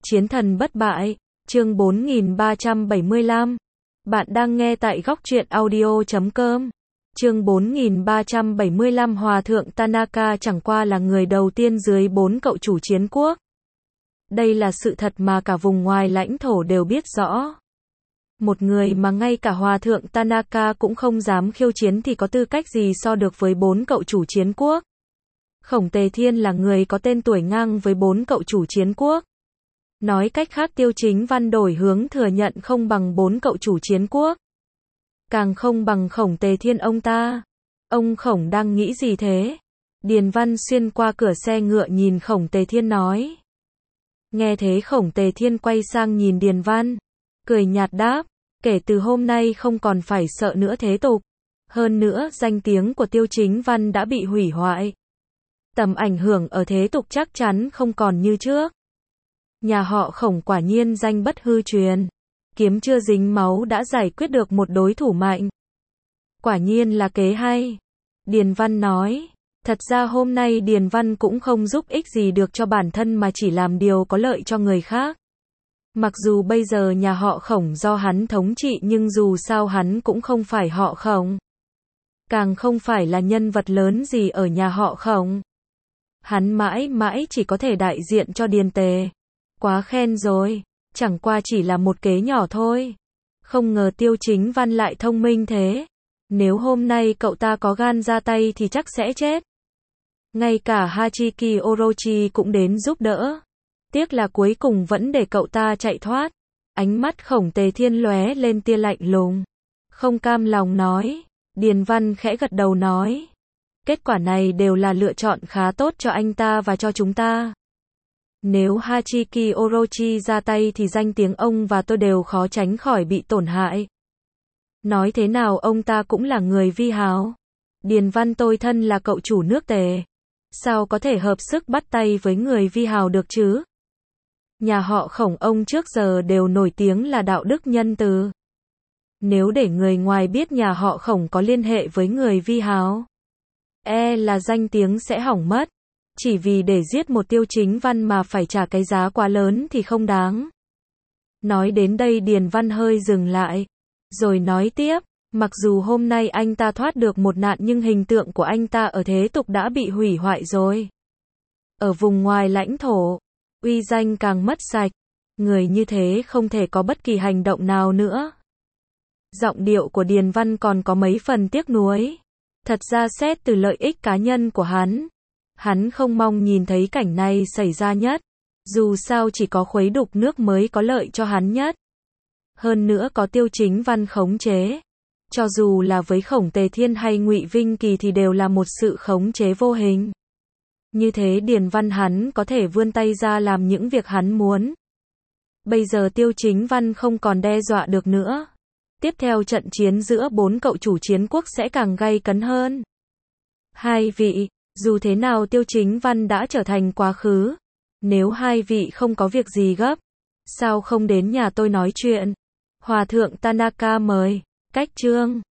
Chiến thần bất bại, chương 4375. Bạn đang nghe tại góc truyện audio.com. Chương 4375. Hòa thượng Tanaka chẳng qua là người đầu tiên dưới 4 cậu chủ chiến quốc. Đây là sự thật mà cả vùng ngoài lãnh thổ đều biết rõ. Một người mà ngay cả Hòa thượng Tanaka cũng không dám khiêu chiến thì có tư cách gì so được với 4 cậu chủ chiến quốc. Khổng Tề Thiên là người có tên tuổi ngang với 4 cậu chủ chiến quốc. Nói cách khác, Tiêu Chính Văn đổi hướng thừa nhận không bằng 4 cậu chủ chiến quốc. Càng không bằng Khổng Tề Thiên ông ta. Ông Khổng đang nghĩ gì thế? Điền Văn xuyên qua cửa xe ngựa nhìn Khổng Tề Thiên nói. Nghe thế Khổng Tề Thiên quay sang nhìn Điền Văn, cười nhạt đáp, kể từ hôm nay không còn phải sợ nữa thế tục. Hơn nữa, danh tiếng của Tiêu Chính Văn đã bị hủy hoại. Tầm ảnh hưởng ở thế tục chắc chắn không còn như trước. Nhà họ Khổng quả nhiên danh bất hư truyền. Kiếm chưa dính máu đã giải quyết được một đối thủ mạnh. Quả nhiên là kế hay. Điền Văn nói. Thật ra hôm nay Điền Văn cũng không giúp ích gì được cho bản thân mà chỉ làm điều có lợi cho người khác. Mặc dù bây giờ nhà họ Khổng do hắn thống trị nhưng dù sao hắn cũng không phải họ Khổng. Càng không phải là nhân vật lớn gì ở nhà họ Khổng. Hắn mãi mãi chỉ có thể đại diện cho Điền Tề. Quá khen rồi, chẳng qua chỉ là một kế nhỏ thôi. Không ngờ Tiêu Chính Văn lại thông minh thế. Nếu hôm nay cậu ta có gan ra tay thì chắc sẽ chết. Ngay cả Hachiki Orochi cũng đến giúp đỡ. Tiếc là cuối cùng vẫn để cậu ta chạy thoát. Ánh mắt Khổng Tề Thiên lóe lên tia lạnh lùng. Không cam lòng nói. Điền Văn khẽ gật đầu nói. Kết quả này đều là lựa chọn khá tốt cho anh ta và cho chúng ta. Nếu Hachiki Orochi ra tay thì danh tiếng ông và tôi đều khó tránh khỏi bị tổn hại. Nói thế nào ông ta cũng là người vi hào. Điền Văn tôi thân là cậu chủ nước Tề. Sao có thể hợp sức bắt tay với người vi hào được chứ? Nhà họ Khổng ông trước giờ đều nổi tiếng là đạo đức nhân từ. Nếu để người ngoài biết nhà họ Khổng có liên hệ với người vi hào, là danh tiếng sẽ hỏng mất. Chỉ vì để giết một Tiêu Chính Văn mà phải trả cái giá quá lớn thì không đáng. Nói đến đây Điền Văn hơi dừng lại. Rồi nói tiếp, mặc dù hôm nay anh ta thoát được một nạn nhưng hình tượng của anh ta ở thế tục đã bị hủy hoại rồi. Ở vùng ngoài lãnh thổ, uy danh càng mất sạch. Người như thế không thể có bất kỳ hành động nào nữa. Giọng điệu của Điền Văn còn có mấy phần tiếc nuối. Thật ra xét từ lợi ích cá nhân của hắn không mong nhìn thấy cảnh này xảy ra nhất. Dù sao chỉ có khuấy đục nước mới có lợi cho hắn nhất. Hơn nữa có Tiêu Chính Văn khống chế. Cho dù là với Khổng Tề Thiên hay Ngụy Vinh Kỳ thì đều là một sự khống chế vô hình. Như thế Điền Văn hắn có thể vươn tay ra làm những việc hắn muốn. Bây giờ Tiêu Chính Văn không còn đe dọa được nữa. Tiếp theo trận chiến giữa 4 cậu chủ chiến quốc sẽ càng gay cấn hơn. Hai vị, dù thế nào Tiêu Chính Văn đã trở thành quá khứ. Nếu hai vị không có việc gì gấp, sao không đến nhà tôi nói chuyện? Hòa thượng Tanaka mời. Cách chương